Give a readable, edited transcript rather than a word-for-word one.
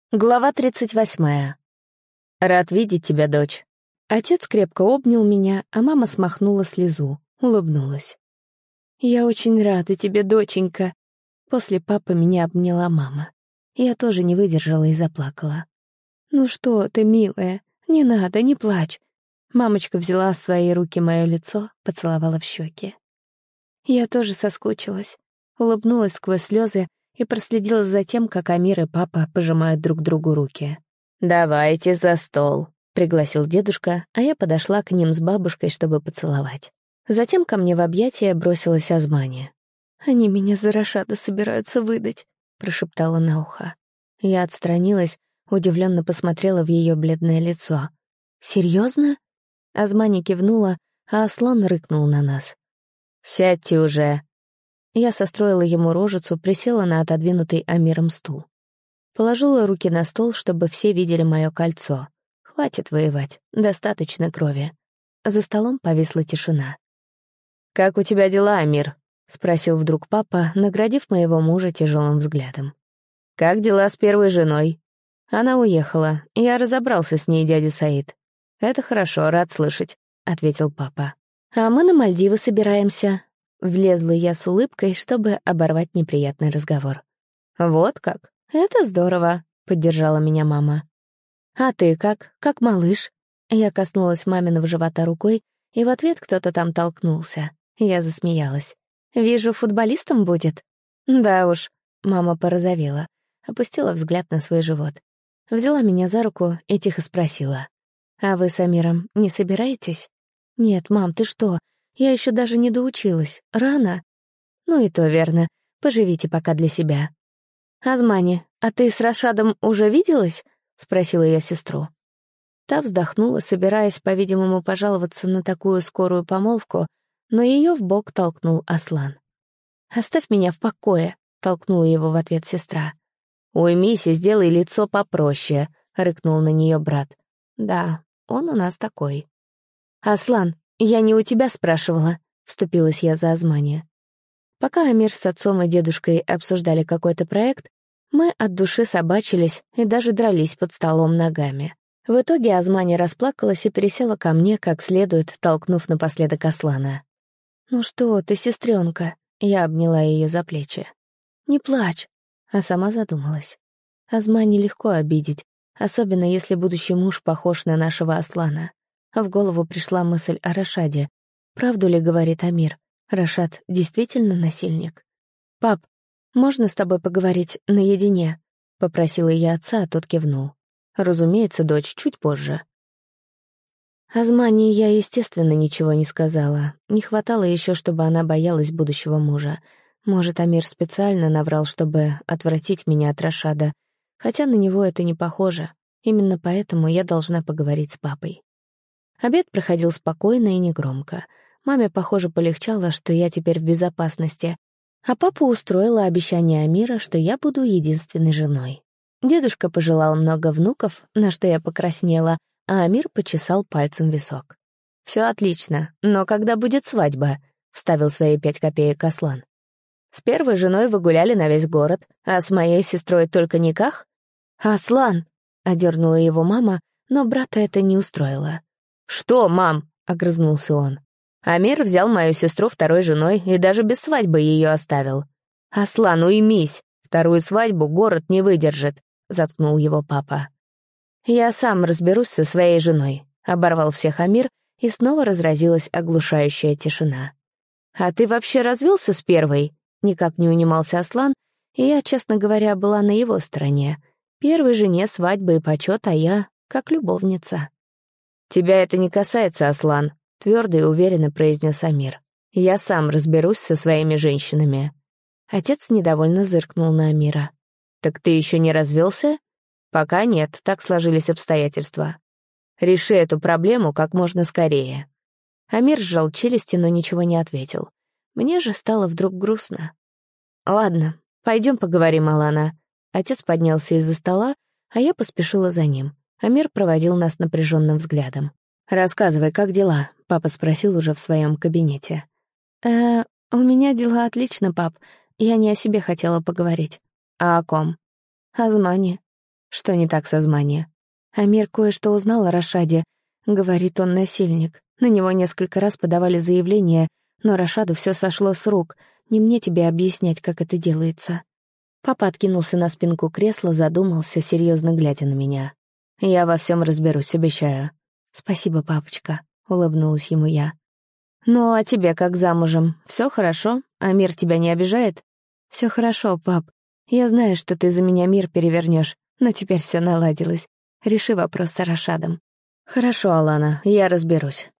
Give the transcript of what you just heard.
Глава 38. Рад видеть тебя, дочь. Отец крепко обнял меня, а мама смахнула слезу, улыбнулась. Я очень рада тебе, доченька. После папы меня обняла мама. Я тоже не выдержала и заплакала. Ну что ты, милая, не надо, не плачь. Мамочка взяла в свои руки мое лицо, поцеловала в щеки. Я тоже соскучилась. Улыбнулась сквозь слезы и проследила за тем, как Амир и папа пожимают друг другу руки. «Давайте за стол», — пригласил дедушка, а я подошла к ним с бабушкой, чтобы поцеловать. Затем ко мне в объятия бросилась Азмани. «Они меня за Рашада собираются выдать», — прошептала на ухо. Я отстранилась, удивленно посмотрела в ее бледное лицо. «Серьезно?» Азмани кивнула, а Аслан рыкнул на нас. «Сядьте уже». Я состроила ему рожицу, присела на отодвинутый Амиром стул. Положила руки на стол, чтобы все видели мое кольцо. Хватит воевать, достаточно крови. За столом повисла тишина. «Как у тебя дела, Амир?» — спросил вдруг папа, наградив моего мужа тяжелым взглядом. «Как дела с первой женой?» «Она уехала. Я разобрался с ней, дядя Саид». «Это хорошо, рад слышать», — ответил папа. «А мы на Мальдивы собираемся». Влезла я с улыбкой, чтобы оборвать неприятный разговор. «Вот как? Это здорово», — поддержала меня мама. «А ты как? Как малыш?» Я коснулась маминого живота рукой, и в ответ кто-то там толкнулся. Я засмеялась. «Вижу, футболистом будет?» «Да уж», — мама порозовела, опустила взгляд на свой живот. Взяла меня за руку и тихо спросила. «А вы с Амиром не собираетесь?» «Нет, мам, ты что? Я еще даже не доучилась. Рано?» «Ну и то верно. Поживите пока для себя». «Азмани, а ты с Рашадом уже виделась?» — спросила я сестру. Та вздохнула, собираясь, по-видимому, пожаловаться на такую скорую помолвку, но ее в бок толкнул Аслан. «Оставь меня в покое», — толкнула его в ответ сестра. «Уймись и сделай лицо попроще», — рыкнул на нее брат. «Да, он у нас такой». «Аслан, я не у тебя спрашивала», — вступилась я за Азмани. Пока Амир с отцом и дедушкой обсуждали какой-то проект, мы от души собачились и даже дрались под столом ногами. В итоге Азмани расплакалась и пересела ко мне как следует, толкнув напоследок Аслана. «Ну что ты, сестренка?» — я обняла ее за плечи. «Не плачь», а сама задумалась. Азмани легко обидеть, особенно если будущий муж похож на нашего Аслана. В голову пришла мысль о Рашаде. Правду ли говорит Амир? Рашад действительно насильник? «Пап, можно с тобой поговорить наедине?» — попросила я отца, а тот кивнул. «Разумеется, дочь, чуть позже». Азмани я, естественно, ничего не сказала. Не хватало еще, чтобы она боялась будущего мужа. Может, Амир специально наврал, чтобы отвратить меня от Рашада, хотя на него это не похоже. Именно поэтому я должна поговорить с папой. Обед проходил спокойно и негромко. Маме, похоже, полегчало, что я теперь в безопасности, а папа устроила обещание Амира, что я буду единственной женой. Дедушка пожелал много внуков, на что я покраснела, а Амир почесал пальцем висок. «Все отлично, но когда будет свадьба?» — вставил свои 5 копеек Аслан. «С первой женой вы гуляли на весь город, а с моей сестрой только никах?» «Аслан!» — одернула его мама, но брата это не устроило. «Что, мам?» — огрызнулся он. «Амир взял мою сестру второй женой и даже без свадьбы ее оставил». «Аслан, уймись! Вторую свадьбу город не выдержит», — заткнул его папа. «Я сам разберусь со своей женой», — оборвал всех Амир, и снова разразилась оглушающая тишина. «А ты вообще развелся с первой?» — никак не унимался Аслан, и я, честно говоря, была на его стороне. Первой жене свадьба и почет, а я — как любовница. «Тебя это не касается, Аслан», — твердо и уверенно произнес Амир. «Я сам разберусь со своими женщинами». Отец недовольно зыркнул на Амира. «Так ты еще не развелся?» «Пока нет, так сложились обстоятельства. Реши эту проблему как можно скорее». Амир сжал челюсти, но ничего не ответил. Мне же стало вдруг грустно. «Ладно, пойдем поговорим, Алана». Отец поднялся из-за стола, а я поспешила за ним. Амир проводил нас напряженным взглядом. «Рассказывай, как дела?» — папа спросил уже в своем кабинете. У меня дела отлично, пап. Я не о себе хотела поговорить». «А о ком?» «О Змане». Что не так с Османи? Амир кое-что узнал о Рашаде. Говорит, он насильник. На него несколько раз подавали заявление, но Рашаду все сошло с рук. Не мне тебе объяснять, как это делается. Папа откинулся на спинку кресла, задумался, серьезно глядя на меня. «Я во всем разберусь, обещаю». «Спасибо, папочка», — улыбнулась ему я. «Ну, а тебе как замужем? Все хорошо? Амир тебя не обижает?» «Все хорошо, пап. Я знаю, что ты за меня мир перевернешь, но теперь все наладилось. Реши вопрос с Рашадом». «Хорошо, Алана, я разберусь.